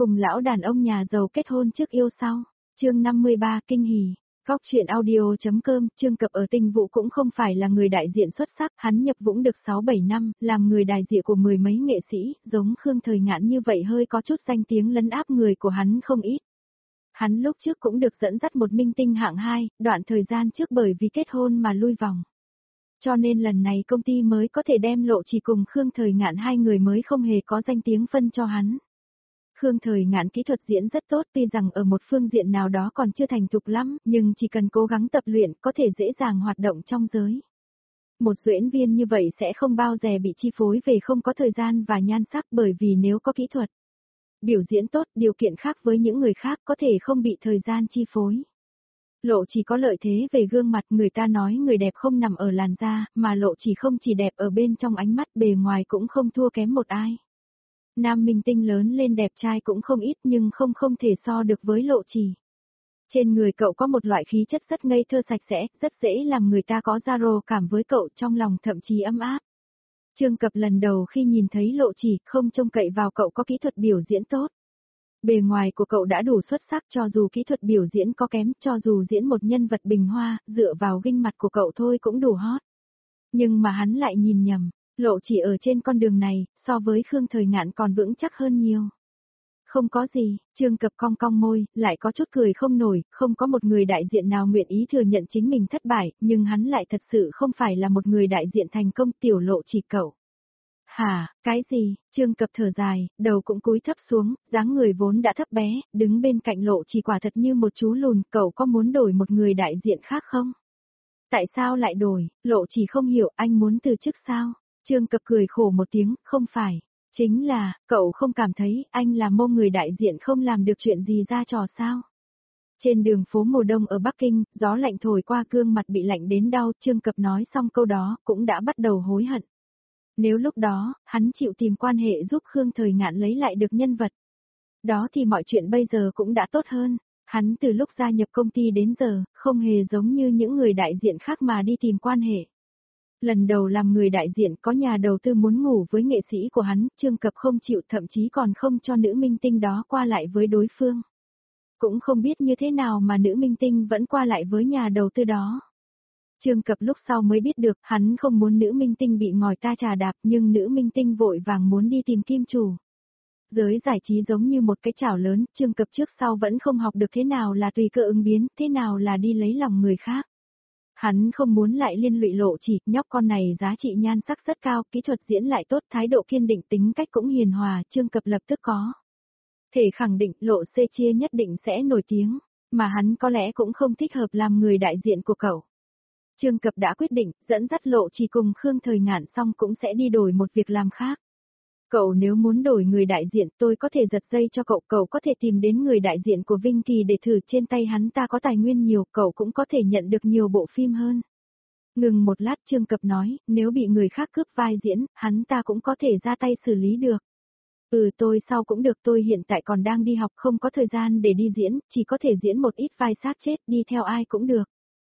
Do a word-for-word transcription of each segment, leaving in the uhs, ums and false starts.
cùng lão đàn ông nhà giàu kết hôn trước yêu sau. Chương năm mươi ba kinh hỉ. Góc truyện audio.com, Trương Cập ở Tinh Vũ cũng không phải là người đại diện xuất sắc, hắn nhập Vũng được sáu bảy năm, làm người đại diện của mười mấy nghệ sĩ, giống Khương Thời Ngạn như vậy hơi có chút danh tiếng lấn áp người của hắn không ít. Hắn lúc trước cũng được dẫn dắt một minh tinh hạng hai, đoạn thời gian trước bởi vì kết hôn mà lui vòng. Cho nên lần này công ty mới có thể đem Lộ Chỉ cùng Khương Thời Ngạn hai người mới không hề có danh tiếng phân cho hắn. Khương Thời Ngạn kỹ thuật diễn rất tốt, tuy rằng ở một phương diện nào đó còn chưa thành thục lắm, nhưng chỉ cần cố gắng tập luyện có thể dễ dàng hoạt động trong giới. Một diễn viên như vậy sẽ không bao giờ bị chi phối về không có thời gian và nhan sắc, bởi vì nếu có kỹ thuật biểu diễn tốt, điều kiện khác với những người khác có thể không bị thời gian chi phối. Lộ Chỉ có lợi thế về gương mặt, người ta nói người đẹp không nằm ở làn da, mà Lộ Chỉ không chỉ đẹp ở bên trong ánh mắt, bề ngoài cũng không thua kém một ai. Nam minh tinh lớn lên đẹp trai cũng không ít nhưng không không thể so được với Lộ Chỉ. Trên người cậu có một loại khí chất rất ngây thơ sạch sẽ, rất dễ làm người ta có gia rô cảm với cậu, trong lòng thậm chí ấm áp. Trương Cập lần đầu khi nhìn thấy Lộ Chỉ, không trông cậy vào cậu có kỹ thuật biểu diễn tốt. Bề ngoài của cậu đã đủ xuất sắc, cho dù kỹ thuật biểu diễn có kém, cho dù diễn một nhân vật bình hoa, dựa vào gương mặt của cậu thôi cũng đủ hot. Nhưng mà hắn lại nhìn nhầm, Lộ Chỉ ở trên con đường này, so với Khương Thời Ngạn còn vững chắc hơn nhiều. Không có gì, Trương Cập cong cong môi, lại có chút cười không nổi, không có một người đại diện nào nguyện ý thừa nhận chính mình thất bại, nhưng hắn lại thật sự không phải là một người đại diện thành công, tiểu Lộ Chỉ cậu. Hả, cái gì? Trương Cập thở dài, đầu cũng cúi thấp xuống, dáng người vốn đã thấp bé, đứng bên cạnh Lộ Chỉ quả thật như một chú lùn, cậu có muốn đổi một người đại diện khác không? Tại sao lại đổi? Lộ Chỉ không hiểu, anh muốn từ chức sao? Trương Cập cười khổ một tiếng, không phải. Chính là, cậu không cảm thấy anh là mô người đại diện không làm được chuyện gì ra trò sao? Trên đường phố mùa đông ở Bắc Kinh, gió lạnh thổi qua gương mặt bị lạnh đến đau, Trương Cập nói xong câu đó, cũng đã bắt đầu hối hận. Nếu lúc đó, hắn chịu tìm quan hệ giúp Khương Thời Ngạn lấy lại được nhân vật. Đó thì mọi chuyện bây giờ cũng đã tốt hơn. Hắn từ lúc gia nhập công ty đến giờ, không hề giống như những người đại diện khác mà đi tìm quan hệ. Lần đầu làm người đại diện có nhà đầu tư muốn ngủ với nghệ sĩ của hắn, Trương Cập không chịu, thậm chí còn không cho nữ minh tinh đó qua lại với đối phương. Cũng không biết như thế nào mà nữ minh tinh vẫn qua lại với nhà đầu tư đó. Trương Cập lúc sau mới biết được, hắn không muốn nữ minh tinh bị ngòi ta trà đạp, nhưng nữ minh tinh vội vàng muốn đi tìm kim chủ. Giới giải trí giống như một cái chảo lớn, Trương Cập trước sau vẫn không học được thế nào là tùy cơ ứng biến, thế nào là đi lấy lòng người khác. Hắn không muốn lại liên lụy Lộ Chỉ, nhóc con này giá trị nhan sắc rất cao, kỹ thuật diễn lại tốt, thái độ kiên định, tính cách cũng hiền hòa, Trương Cập lập tức có thể khẳng định Lộ Xê Chia nhất định sẽ nổi tiếng, mà hắn có lẽ cũng không thích hợp làm người đại diện của cậu. Trương Cập đã quyết định, dẫn dắt Lộ Chỉ cùng Khương Thời Ngạn xong cũng sẽ đi đổi một việc làm khác. Cậu nếu muốn đổi người đại diện, tôi có thể giật dây cho cậu, cậu có thể tìm đến người đại diện của Vinh Kỳ để thử, trên tay hắn ta có tài nguyên nhiều, cậu cũng có thể nhận được nhiều bộ phim hơn. Ngừng một lát, Trương Cập nói, nếu bị người khác cướp vai diễn, hắn ta cũng có thể ra tay xử lý được. Ừ, tôi sau cũng được, tôi hiện tại còn đang đi học, không có thời gian để đi diễn, chỉ có thể diễn một ít vai sát chết, đi theo ai cũng được.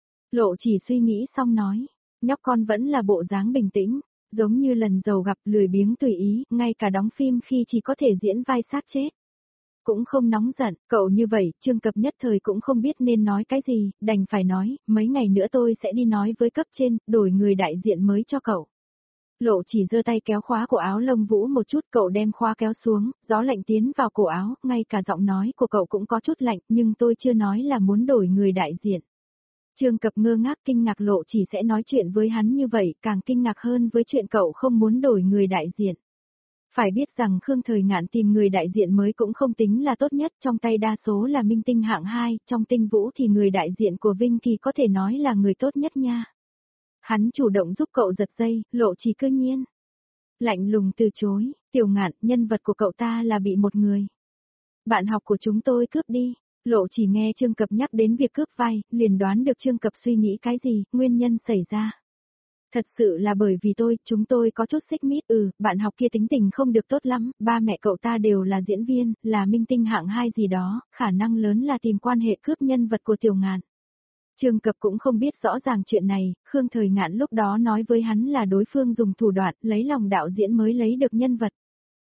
Lộ Chỉ suy nghĩ xong nói, nhóc con vẫn là bộ dáng bình tĩnh, giống như lần đầu gặp, lười biếng tùy ý, ngay cả đóng phim khi chỉ có thể diễn vai sát chết. Cũng không nóng giận, cậu như vậy, Trương Cập nhất thời cũng không biết nên nói cái gì, đành phải nói, mấy ngày nữa tôi sẽ đi nói với cấp trên, đổi người đại diện mới cho cậu. Lộ Chỉ giơ tay kéo khóa cổ áo Lông Vũ một chút, cậu đem khóa kéo xuống, gió lạnh tiến vào cổ áo, ngay cả giọng nói của cậu cũng có chút lạnh, nhưng tôi chưa nói là muốn đổi người đại diện. Trương Cập ngơ ngác, kinh ngạc Lộ Chỉ sẽ nói chuyện với hắn như vậy, càng kinh ngạc hơn với chuyện cậu không muốn đổi người đại diện. Phải biết rằng Khương Thời Ngạn tìm người đại diện mới cũng không tính là tốt nhất, trong tay đa số là minh tinh hạng hai, trong Tinh Vũ thì người đại diện của Vinh Kỳ có thể nói là người tốt nhất nha. Hắn chủ động giúp cậu giật dây, Lộ Chỉ cư nhiên lạnh lùng từ chối, Tiểu Ngạn, nhân vật của cậu ta là bị một người bạn học của chúng tôi cướp đi. Lộ Chỉ nghe Trương Cập nhắc đến việc cướp vai, liền đoán được Trương Cập suy nghĩ cái gì, nguyên nhân xảy ra. Thật sự là bởi vì tôi, chúng tôi có chút xích mích, ừ, bạn học kia tính tình không được tốt lắm, ba mẹ cậu ta đều là diễn viên, là minh tinh hạng hai gì đó, khả năng lớn là tìm quan hệ cướp nhân vật của Tiểu Ngạn. Trương Cập cũng không biết rõ ràng chuyện này, Khương Thời Ngạn lúc đó nói với hắn là đối phương dùng thủ đoạn lấy lòng đạo diễn mới lấy được nhân vật.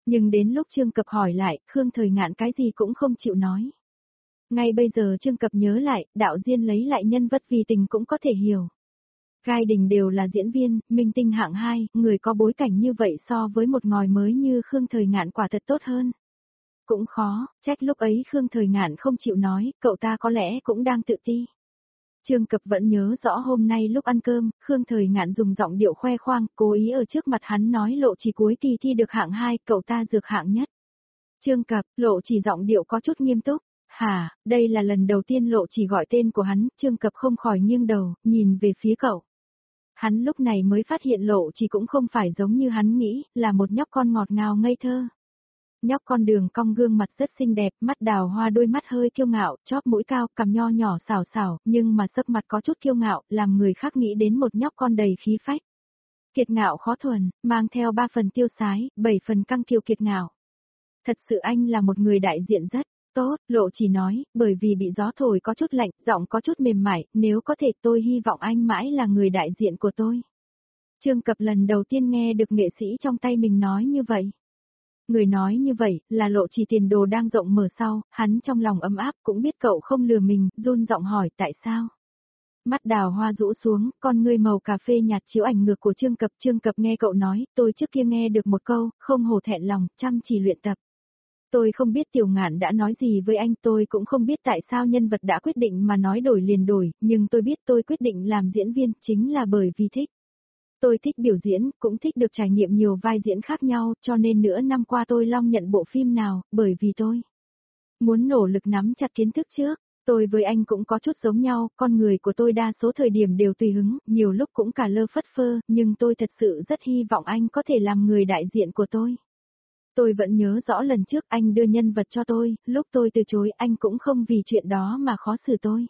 Nhưng đến lúc Trương Cập hỏi lại, Khương Thời Ngạn cái gì cũng không chịu nói. Ngay bây giờ Trương Cập nhớ lại, đạo diễn lấy lại nhân vật vì tình cũng có thể hiểu. Gai Đình đều là diễn viên, minh tinh hạng hai, người có bối cảnh như vậy so với một ngòi mới như Khương Thời Ngạn quả thật tốt hơn. Cũng khó, trách lúc ấy Khương Thời Ngạn không chịu nói, cậu ta có lẽ cũng đang tự ti. Trương Cập vẫn nhớ rõ hôm nay lúc ăn cơm, Khương Thời Ngạn dùng giọng điệu khoe khoang, cố ý ở trước mặt hắn nói Lộ Chỉ cuối kỳ thi được hạng hai, cậu ta dược hạng nhất. Trương Cập, Lộ Chỉ giọng điệu có chút nghiêm túc. Hả, đây là lần đầu tiên Lộ Chỉ gọi tên của hắn, Trương Cập không khỏi nghiêng đầu, nhìn về phía cậu. Hắn lúc này mới phát hiện Lộ Chỉ cũng không phải giống như hắn nghĩ, là một nhóc con ngọt ngào ngây thơ. Nhóc con đường cong gương mặt rất xinh đẹp, mắt đào hoa đôi mắt hơi kiêu ngạo, chóp mũi cao, cằm nho nhỏ xảo xảo, nhưng mà sắc mặt có chút kiêu ngạo, làm người khác nghĩ đến một nhóc con đầy khí phách. Kiệt ngạo khó thuần, mang theo ba phần tiêu sái, bảy phần căng kiêu kiệt ngạo. Thật sự anh là một người đại diện rất tốt, Lộ Chỉ nói, bởi vì bị gió thổi có chút lạnh, giọng có chút mềm mại, nếu có thể tôi hy vọng anh mãi là người đại diện của tôi. Trương Cập lần đầu tiên nghe được nghệ sĩ trong tay mình nói như vậy. Người nói như vậy, là Lộ Chỉ tiền đồ đang rộng mở sau, hắn trong lòng ấm áp cũng biết cậu không lừa mình, run giọng hỏi tại sao. Mắt đào hoa rũ xuống, con ngươi màu cà phê nhạt chiếu ảnh ngược của Trương Cập. Trương Cập nghe cậu nói, tôi trước kia nghe được một câu, không hổ thẹn lòng, chăm chỉ luyện tập. Tôi không biết Tiểu Ngạn đã nói gì với anh, tôi cũng không biết tại sao nhân vật đã quyết định mà nói đổi liền đổi, nhưng tôi biết tôi quyết định làm diễn viên chính là bởi vì thích. Tôi thích biểu diễn, cũng thích được trải nghiệm nhiều vai diễn khác nhau, cho nên nửa năm qua tôi long nhận bộ phim nào, bởi vì tôi muốn nỗ lực nắm chặt kiến thức trước. Tôi với anh cũng có chút giống nhau, con người của tôi đa số thời điểm đều tùy hứng, nhiều lúc cũng cả lơ phất phơ, nhưng tôi thật sự rất hy vọng anh có thể làm người đại diện của tôi. Tôi vẫn nhớ rõ lần trước anh đưa nhân vật cho tôi, lúc tôi từ chối anh cũng không vì chuyện đó mà khó xử tôi.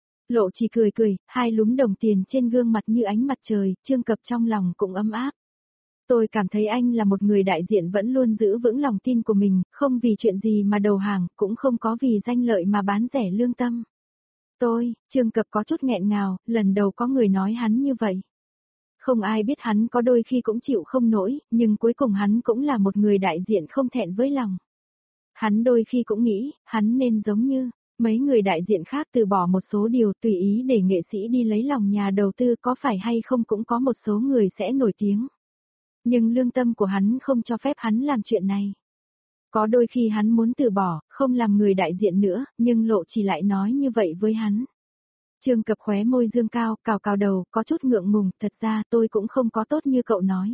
Lộ Chỉ cười cười, hai lúm đồng tiền trên gương mặt như ánh mặt trời, Trương Cập trong lòng cũng ấm áp. Tôi cảm thấy anh là một người đại diện vẫn luôn giữ vững lòng tin của mình, không vì chuyện gì mà đầu hàng, cũng không có vì danh lợi mà bán rẻ lương tâm. Tôi, Trương Cập có chút nghẹn ngào, lần đầu có người nói hắn như vậy. Không ai biết hắn có đôi khi cũng chịu không nổi, nhưng cuối cùng hắn cũng là một người đại diện không thẹn với lòng. Hắn đôi khi cũng nghĩ, hắn nên giống như mấy người đại diện khác từ bỏ một số điều tùy ý để nghệ sĩ đi lấy lòng nhà đầu tư, có phải hay không cũng có một số người sẽ nổi tiếng. Nhưng lương tâm của hắn không cho phép hắn làm chuyện này. Có đôi khi hắn muốn từ bỏ, không làm người đại diện nữa, nhưng Lộ Chỉ lại nói như vậy với hắn. Trương Cập khóe môi dương cao, cào cào đầu, có chút ngượng ngùng, thật ra tôi cũng không có tốt như cậu nói.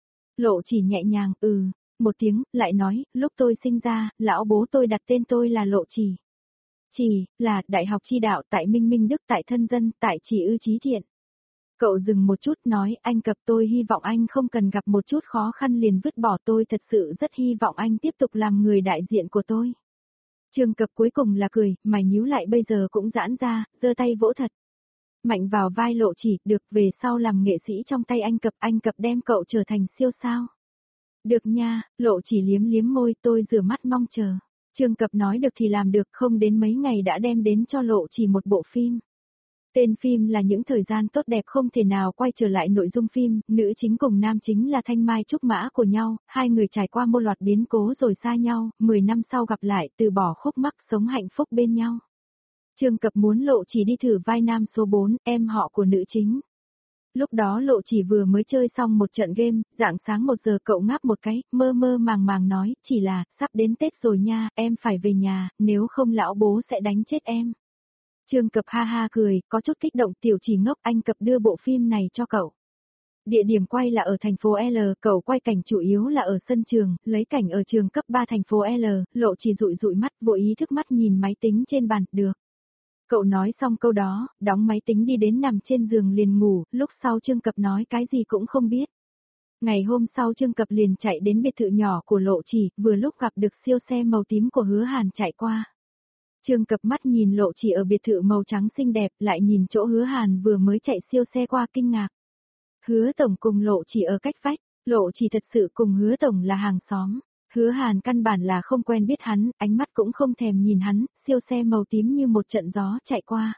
Lộ Chỉ nhẹ nhàng, ừ, một tiếng, lại nói, lúc tôi sinh ra, lão bố tôi đặt tên tôi là Lộ Chỉ. Chỉ, là, đại học chi đạo tại Minh Minh Đức, tại thân dân, tại Chỉ Ư Chí Thiện. Cậu dừng một chút nói, anh Cập, tôi hy vọng anh không cần gặp một chút khó khăn liền vứt bỏ tôi, thật sự rất hy vọng anh tiếp tục làm người đại diện của tôi. Trương Cập cuối cùng là cười, mày nhíu lại bây giờ cũng giãn ra, giơ tay vỗ thật mạnh vào vai Lộ Chỉ, được, về sau làm nghệ sĩ trong tay anh Cập, anh Cập đem cậu trở thành siêu sao. Được nha, Lộ Chỉ liếm liếm môi, tôi rửa mắt mong chờ. Trương Cập nói được thì làm được, không đến mấy ngày đã đem đến cho Lộ Chỉ một bộ phim. Tên phim là Những Thời Gian Tốt Đẹp không thể nào quay trở lại. Nội dung phim, nữ chính cùng nam chính là thanh mai trúc mã của nhau, hai người trải qua một loạt biến cố rồi xa nhau, mười năm sau gặp lại, từ bỏ khúc mắc, sống hạnh phúc bên nhau. Trương Cập muốn Lộ Chỉ đi thử vai nam số bốn, em họ của nữ chính. Lúc đó Lộ Chỉ vừa mới chơi xong một trận game, rạng sáng một giờ cậu ngáp một cái, mơ mơ màng màng nói, chỉ là, sắp đến Tết rồi nha, em phải về nhà, nếu không lão bố sẽ đánh chết em. Trương Cập ha ha cười, có chút kích động, Tiểu Chỉ ngốc, anh Cập đưa bộ phim này cho cậu. Địa điểm quay là ở thành phố L, cậu quay cảnh chủ yếu là ở sân trường, lấy cảnh ở trường cấp ba thành phố L, Lộ Chỉ dụi dụi mắt, vô ý thức mắt nhìn máy tính trên bàn, được. Cậu nói xong câu đó, đóng máy tính đi đến nằm trên giường liền ngủ, lúc sau Trương Cập nói cái gì cũng không biết. Ngày hôm sau Trương Cập liền chạy đến biệt thự nhỏ của Lộ Chỉ, vừa lúc gặp được siêu xe màu tím của Hứa Hàn chạy qua. Trương Cập mắt nhìn Lộ Chỉ ở biệt thự màu trắng xinh đẹp, lại nhìn chỗ Hứa Hàn vừa mới chạy siêu xe qua kinh ngạc. Hứa Tổng cùng Lộ Chỉ ở cách vách, Lộ Chỉ thật sự cùng Hứa Tổng là hàng xóm. Hứa Hàn căn bản là không quen biết hắn, ánh mắt cũng không thèm nhìn hắn, siêu xe màu tím như một trận gió chạy qua.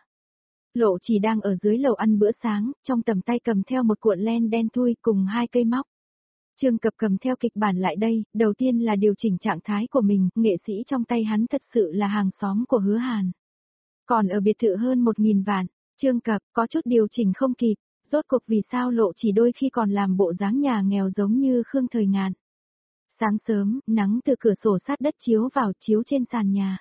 Lộ Chỉ đang ở dưới lầu ăn bữa sáng, trong tầm tay cầm theo một cuộn len đen thui cùng hai cây móc. Trương Cập cầm theo kịch bản lại đây, đầu tiên là điều chỉnh trạng thái của mình, nghệ sĩ trong tay hắn thật sự là hàng xóm của Hứa Hàn. Còn ở biệt thự hơn một nghìn vạn, Trương Cập có chút điều chỉnh không kịp, rốt cuộc vì sao Lộ Chỉ đôi khi còn làm bộ dáng nhà nghèo giống như Khương Thời Ngạn. Sáng sớm, nắng từ cửa sổ sát đất chiếu vào chiếu trên sàn nhà.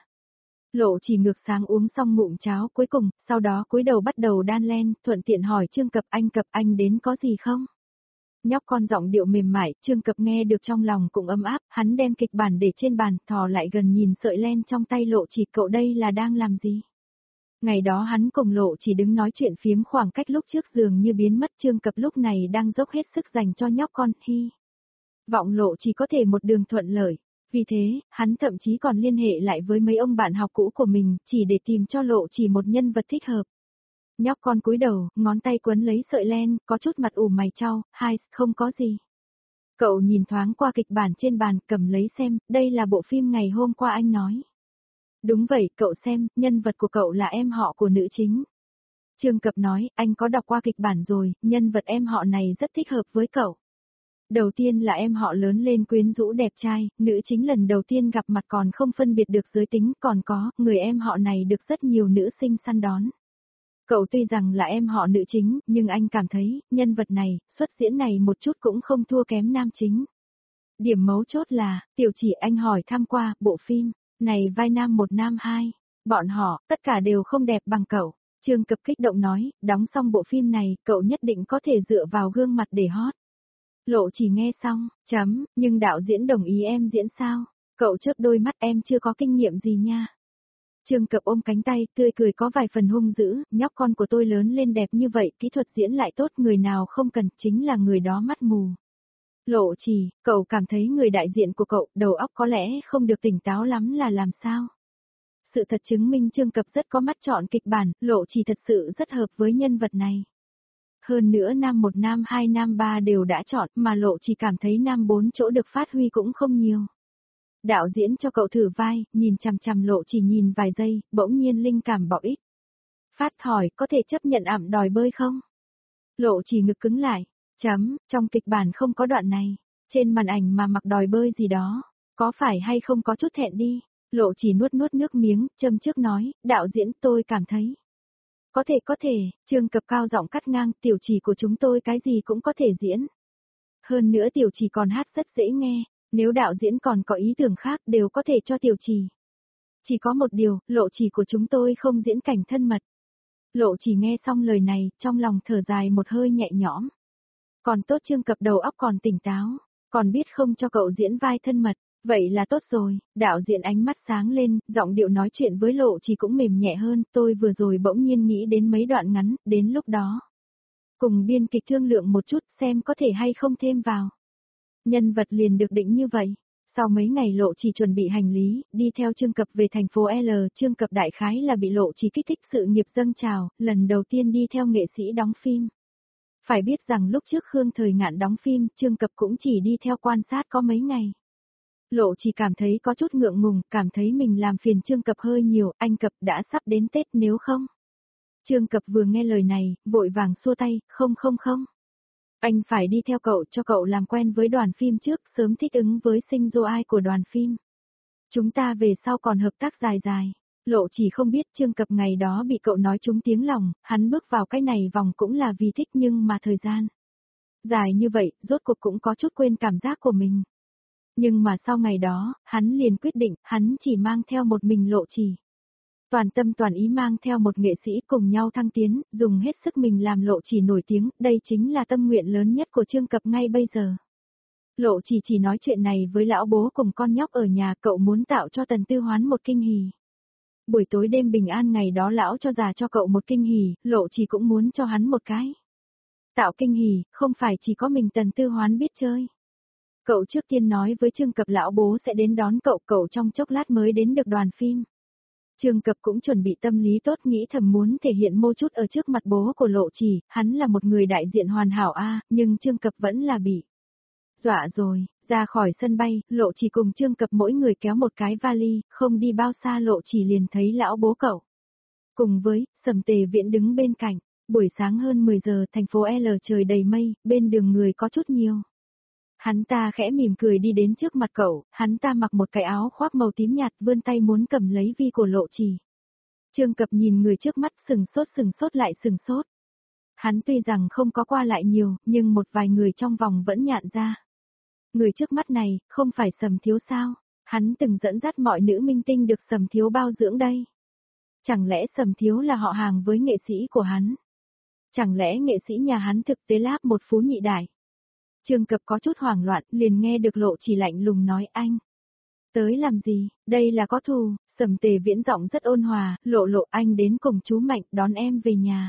Lộ Chỉ ngược sáng uống xong ngụm cháo cuối cùng, sau đó cúi đầu bắt đầu đan len, thuận tiện hỏi Trương Cập anh Cập anh đến có gì không? Nhóc con giọng điệu mềm mại, Trương Cập nghe được trong lòng cũng ấm áp, hắn đem kịch bản để trên bàn, thò lại gần nhìn sợi len trong tay Lộ Chỉ, cậu đây là đang làm gì? Ngày đó hắn cùng Lộ Chỉ đứng nói chuyện phiếm, khoảng cách lúc trước dường như biến mất, Trương Cập lúc này đang dốc hết sức dành cho nhóc con, hy vọng Lộ Chỉ có thể một đường thuận lợi. Vì thế, hắn thậm chí còn liên hệ lại với mấy ông bạn học cũ của mình, chỉ để tìm cho Lộ Chỉ một nhân vật thích hợp. Nhóc con cúi đầu, ngón tay quấn lấy sợi len, có chút mặt ủ mày chau, hai, không có gì. Cậu nhìn thoáng qua kịch bản trên bàn, cầm lấy xem, đây là bộ phim ngày hôm qua anh nói. Đúng vậy, cậu xem, nhân vật của cậu là em họ của nữ chính. Trương Cập nói, anh có đọc qua kịch bản rồi, nhân vật em họ này rất thích hợp với cậu. Đầu tiên là em họ lớn lên quyến rũ đẹp trai, nữ chính lần đầu tiên gặp mặt còn không phân biệt được giới tính, còn có, người em họ này được rất nhiều nữ sinh săn đón. Cậu tuy rằng là em họ nữ chính, nhưng anh cảm thấy, nhân vật này, xuất diễn này một chút cũng không thua kém nam chính. Điểm mấu chốt là, Tiểu Chỉ anh hỏi tham qua, bộ phim này vai nam một nam hai, bọn họ, tất cả đều không đẹp bằng cậu. Trương Cập kích động nói, đóng xong bộ phim này, cậu nhất định có thể dựa vào gương mặt để hot. Lộ Chỉ nghe xong, chấm, nhưng đạo diễn đồng ý em diễn sao? Cậu chớp đôi mắt, em chưa có kinh nghiệm gì nha. Trương Cập ôm cánh tay, tươi cười có vài phần hung dữ, nhóc con của tôi lớn lên đẹp như vậy, kỹ thuật diễn lại tốt, người nào không cần, chính là người đó mắt mù. Lộ Chỉ, cậu cảm thấy người đại diện của cậu, đầu óc có lẽ không được tỉnh táo lắm là làm sao? Sự thật chứng minh Trương Cập rất có mắt chọn kịch bản, Lộ Chỉ thật sự rất hợp với nhân vật này. Hơn nữa nam một nam hai nam ba đều đã chọn, mà Lộ Chỉ cảm thấy nam bốn chỗ được phát huy cũng không nhiều. Đạo diễn cho cậu thử vai, nhìn chằm chằm Lộ Chỉ nhìn vài giây, bỗng nhiên linh cảm bạo ích. Phát hỏi, có thể chấp nhận ẵm đòi bơi không? Lộ Chỉ ngực cứng lại, chấm, trong kịch bản không có đoạn này, trên màn ảnh mà mặc đòi bơi gì đó, có phải hay không có chút thẹn đi? Lộ Chỉ nuốt nuốt nước miếng, châm trước nói, đạo diễn tôi cảm thấy. Có thể có thể, Trương Cập cao giọng cắt ngang, Tiểu Chỉ của chúng tôi cái gì cũng có thể diễn. Hơn nữa Tiểu Chỉ còn hát rất dễ nghe, nếu đạo diễn còn có ý tưởng khác đều có thể cho Tiểu Chỉ. Chỉ có một điều, Lộ Chỉ của chúng tôi không diễn cảnh thân mật. Lộ Chỉ nghe xong lời này, trong lòng thở dài một hơi nhẹ nhõm. Còn tốt Trương Cập đầu óc còn tỉnh táo, còn biết không cho cậu diễn vai thân mật. Vậy là tốt rồi, đạo diễn ánh mắt sáng lên, giọng điệu nói chuyện với Lộ Chỉ cũng mềm nhẹ hơn, tôi vừa rồi bỗng nhiên nghĩ đến mấy đoạn ngắn, đến lúc đó. Cùng biên kịch thương lượng một chút xem có thể hay không thêm vào. Nhân vật liền được định như vậy. Sau mấy ngày Lộ Chỉ chuẩn bị hành lý, đi theo Trương Cập về thành phố L, Trương Cập đại khái là bị Lộ Chỉ kích thích sự nghiệp dâng trào, lần đầu tiên đi theo nghệ sĩ đóng phim. Phải biết rằng lúc trước Khương Thời Ngạn đóng phim, Trương Cập cũng chỉ đi theo quan sát có mấy ngày. Lộ Chỉ cảm thấy có chút ngượng ngùng, cảm thấy mình làm phiền Trương Cập hơi nhiều, anh Cập đã sắp đến Tết nếu không. Trương Cập vừa nghe lời này, vội vàng xua tay, không không không. Anh phải đi theo cậu cho cậu làm quen với đoàn phim trước, sớm thích ứng với sinh dô ai của đoàn phim. Chúng ta về sau còn hợp tác dài dài. Lộ Chỉ không biết Trương Cập ngày đó bị cậu nói trúng tiếng lòng, hắn bước vào cái này vòng cũng là vì thích nhưng mà thời gian dài như vậy, rốt cuộc cũng có chút quên cảm giác của mình. Nhưng mà sau ngày đó, hắn liền quyết định, hắn chỉ mang theo một mình Lộ Chỉ. Toàn tâm toàn ý mang theo một nghệ sĩ cùng nhau thăng tiến, dùng hết sức mình làm Lộ Chỉ nổi tiếng, đây chính là tâm nguyện lớn nhất của Trương Cập ngay bây giờ. Lộ Chỉ chỉ nói chuyện này với lão bố cùng con nhóc ở nhà, cậu muốn tạo cho Tần Tư Hoán một kinh hỉ. Buổi tối đêm bình an ngày đó lão cho già cho cậu một kinh hỉ, Lộ Chỉ cũng muốn cho hắn một cái. Tạo kinh hỉ, không phải chỉ có mình Tần Tư Hoán biết chơi. Cậu trước tiên nói với Trương Cập lão bố sẽ đến đón cậu, cậu trong chốc lát mới đến được đoàn phim. Trương Cập cũng chuẩn bị tâm lý tốt, nghĩ thầm muốn thể hiện mô chút ở trước mặt bố của Lộ Chỉ, hắn là một người đại diện hoàn hảo a, nhưng Trương Cập vẫn là bị dọa rồi. Ra khỏi sân bay, Lộ Chỉ cùng Trương Cập mỗi người kéo một cái vali, không đi bao xa Lộ Chỉ liền thấy lão bố cậu. Cùng với, Sầm Tề Viễn đứng bên cạnh, buổi sáng hơn mười giờ thành phố L trời đầy mây, bên đường người có chút nhiều. Hắn ta khẽ mỉm cười đi đến trước mặt cậu, hắn ta mặc một cái áo khoác màu tím nhạt vươn tay muốn cầm lấy vi của Lộ Chỉ. Trương Cập nhìn người trước mắt sừng sốt sừng sốt lại sừng sốt. Hắn tuy rằng không có qua lại nhiều, nhưng một vài người trong vòng vẫn nhận ra. Người trước mắt này, không phải Sầm Thiếu sao? Hắn từng dẫn dắt mọi nữ minh tinh được Sầm Thiếu bao dưỡng đây. Chẳng lẽ Sầm Thiếu là họ hàng với nghệ sĩ của hắn? Chẳng lẽ nghệ sĩ nhà hắn thực tế láp một phú nhị đại? Trương Cập có chút hoảng loạn, liền nghe được Lộ Chỉ lạnh lùng nói anh. Tới làm gì, đây là có thù, Sầm Tề Viễn giọng rất ôn hòa, Lộ Lộ anh đến cùng chú Mạnh đón em về nhà.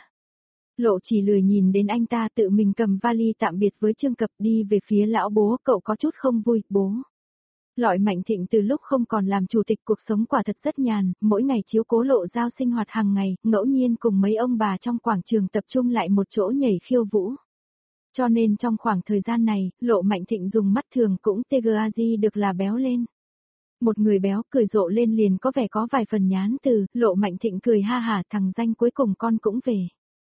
Lộ Chỉ lười nhìn đến anh ta tự mình cầm vali tạm biệt với Trương Cập đi về phía lão bố, cậu có chút không vui, bố. Lọi Mạnh Thịnh từ lúc không còn làm chủ tịch cuộc sống quả thật rất nhàn, mỗi ngày chiếu cố Lộ Giao sinh hoạt hàng ngày, ngẫu nhiên cùng mấy ông bà trong quảng trường tập trung lại một chỗ nhảy khiêu vũ. Cho nên trong khoảng thời gian này, Lộ Mạnh Thịnh dùng mắt thường cũng tê gờ a gi được là béo lên. Một người béo cười rộ lên liền có vẻ có vài phần nhán từ, Lộ Mạnh Thịnh cười ha hả, thằng danh cuối cùng con cũng về.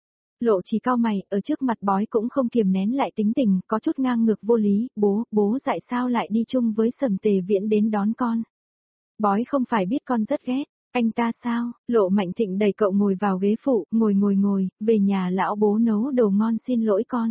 Lộ Chỉ cau mày, ở trước mặt bói cũng không kiềm nén lại tính tình, có chút ngang ngược vô lý, bố, bố dạy sao lại đi chung với Sầm Tề Viễn đến đón con. Bói không phải biết con rất ghét, anh ta sao? Lộ Mạnh Thịnh đẩy cậu ngồi vào ghế phụ, ngồi ngồi ngồi, về nhà lão bố nấu đồ ngon xin lỗi con.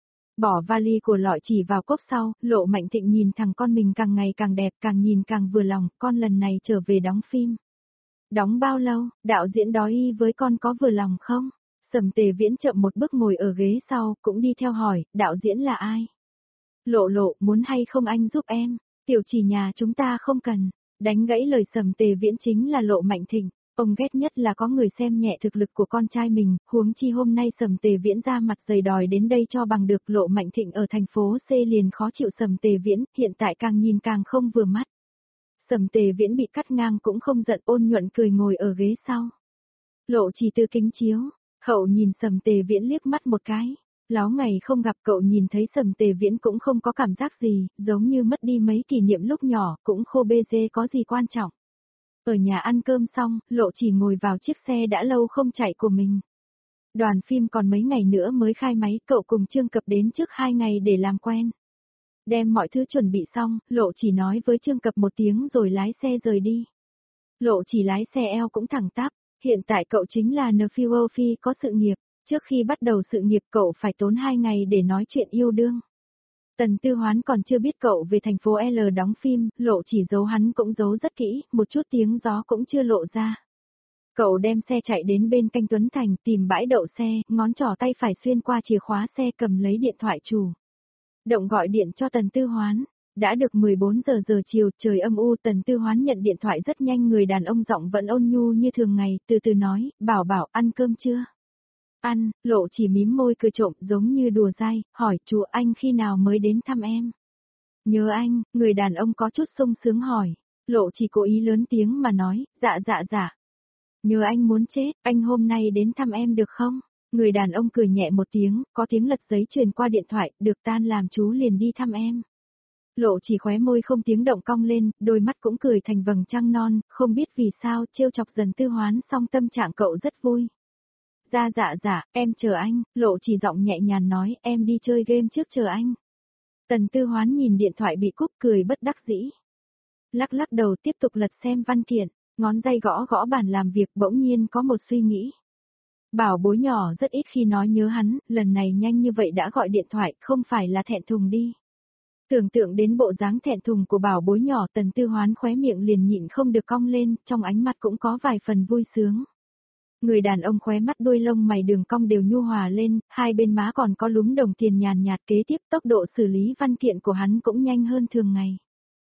Bỏ vali của Lọi Chỉ vào cốp sau, Lộ Mạnh Thịnh nhìn thằng con mình càng ngày càng đẹp, càng nhìn càng vừa lòng, con lần này trở về đóng phim. Đóng bao lâu, đạo diễn đó y với con có vừa lòng không? Sầm Tề Viễn chậm một bước ngồi ở ghế sau, cũng đi theo hỏi, đạo diễn là ai? Lộ Lộ, muốn hay không anh giúp em? Tiểu Chỉ nhà chúng ta không cần. Đánh gãy lời Sầm Tề Viễn chính là Lộ Mạnh Thịnh. Ông ghét nhất là có người xem nhẹ thực lực của con trai mình, huống chi hôm nay Sầm Tề Viễn ra mặt dày đòi đến đây cho bằng được. Lộ Mạnh Thịnh ở thành phố C liền khó chịu Sầm Tề Viễn, hiện tại càng nhìn càng không vừa mắt. Sầm Tề Viễn bị cắt ngang cũng không giận, ôn nhuận cười ngồi ở ghế sau. Lộ Chỉ từ kính chiếu, cậu nhìn Sầm Tề Viễn liếc mắt một cái. Láo ngày không gặp cậu nhìn thấy Sầm Tề Viễn cũng không có cảm giác gì, giống như mất đi mấy kỷ niệm lúc nhỏ, cũng khô bê dê có gì quan trọng. Ở nhà ăn cơm xong, Lộ Chỉ ngồi vào chiếc xe đã lâu không chạy của mình. Đoàn phim còn mấy ngày nữa mới khai máy, cậu cùng Trương Cập đến trước hai ngày để làm quen. Đem mọi thứ chuẩn bị xong, Lộ Chỉ nói với Trương Cập một tiếng rồi lái xe rời đi. Lộ Chỉ lái xe eo cũng thẳng tắp, hiện tại cậu chính là Nfiu Phi có sự nghiệp, trước khi bắt đầu sự nghiệp cậu phải tốn hai ngày để nói chuyện yêu đương. Tần Tư Hoán còn chưa biết cậu về thành phố L đóng phim, Lộ Chỉ giấu hắn cũng giấu rất kỹ, một chút tiếng gió cũng chưa lộ ra. Cậu đem xe chạy đến bên Canh Tuấn Thành tìm bãi đậu xe, ngón trỏ tay phải xuyên qua chìa khóa xe cầm lấy điện thoại chủ. Động gọi điện cho Tần Tư Hoán. Đã được mười bốn giờ giờ chiều, trời âm u, Tần Tư Hoán nhận điện thoại rất nhanh, người đàn ông giọng vẫn ôn nhu như thường ngày, từ từ nói, bảo bảo ăn cơm chưa? Ăn, Lộ Chỉ mím môi cười trộm giống như đùa dai, hỏi chú anh khi nào mới đến thăm em? Nhớ anh, người đàn ông có chút sung sướng hỏi. Lộ Chỉ cố ý lớn tiếng mà nói, dạ dạ dạ. Nhớ anh muốn chết, anh hôm nay đến thăm em được không? Người đàn ông cười nhẹ một tiếng, có tiếng lật giấy truyền qua điện thoại, được tan làm chú liền đi thăm em. Lộ Chỉ khóe môi không tiếng động cong lên, đôi mắt cũng cười thành vầng trăng non, không biết vì sao trêu chọc Dần Tư Hoán xong tâm trạng cậu rất vui. Dạ dạ dạ, em chờ anh, Lộ Chỉ giọng nhẹ nhàng nói, em đi chơi game trước chờ anh. Tần Tư Hoán nhìn điện thoại bị cúp cười bất đắc dĩ. Lắc lắc đầu tiếp tục lật xem văn kiện, ngón tay gõ gõ bàn làm việc bỗng nhiên có một suy nghĩ. Bảo bối nhỏ rất ít khi nói nhớ hắn, lần này nhanh như vậy đã gọi điện thoại, không phải là thẹn thùng đi. Tưởng tượng đến bộ dáng thẹn thùng của bảo bối nhỏ, Tần Tư Hoán khóe miệng liền nhịn không được cong lên, trong ánh mắt cũng có vài phần vui sướng. Người đàn ông khóe mắt đuôi lông mày đường cong đều nhu hòa lên, hai bên má còn có lúm đồng tiền nhàn nhạt, kế tiếp tốc độ xử lý văn kiện của hắn cũng nhanh hơn thường ngày.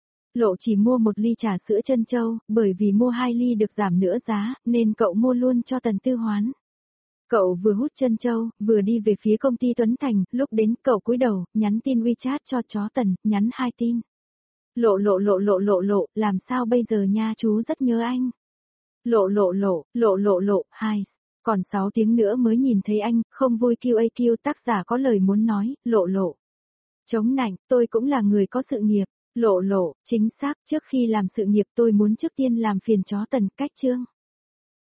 Lộ Chỉ mua một ly trà sữa trân châu, bởi vì mua hai ly được giảm nửa giá, nên cậu mua luôn cho Tần Tư Hoán. Cậu vừa hút trân châu, vừa đi về phía công ty Tuấn Thành, lúc đến cậu cúi đầu, nhắn tin WeChat cho chó Tần, nhắn hai tin. Lộ lộ lộ lộ lộ lộ, làm sao bây giờ nha, chú rất nhớ anh. Lộ lộ lộ, lộ lộ lộ, hai. Còn sáu tiếng nữa mới nhìn thấy anh, không vui quy a quy, tác giả có lời muốn nói, lộ lộ. Chống nạnh, tôi cũng là người có sự nghiệp. Lộ lộ, chính xác, trước khi làm sự nghiệp tôi muốn trước tiên làm phiền chó Tần, cách chương.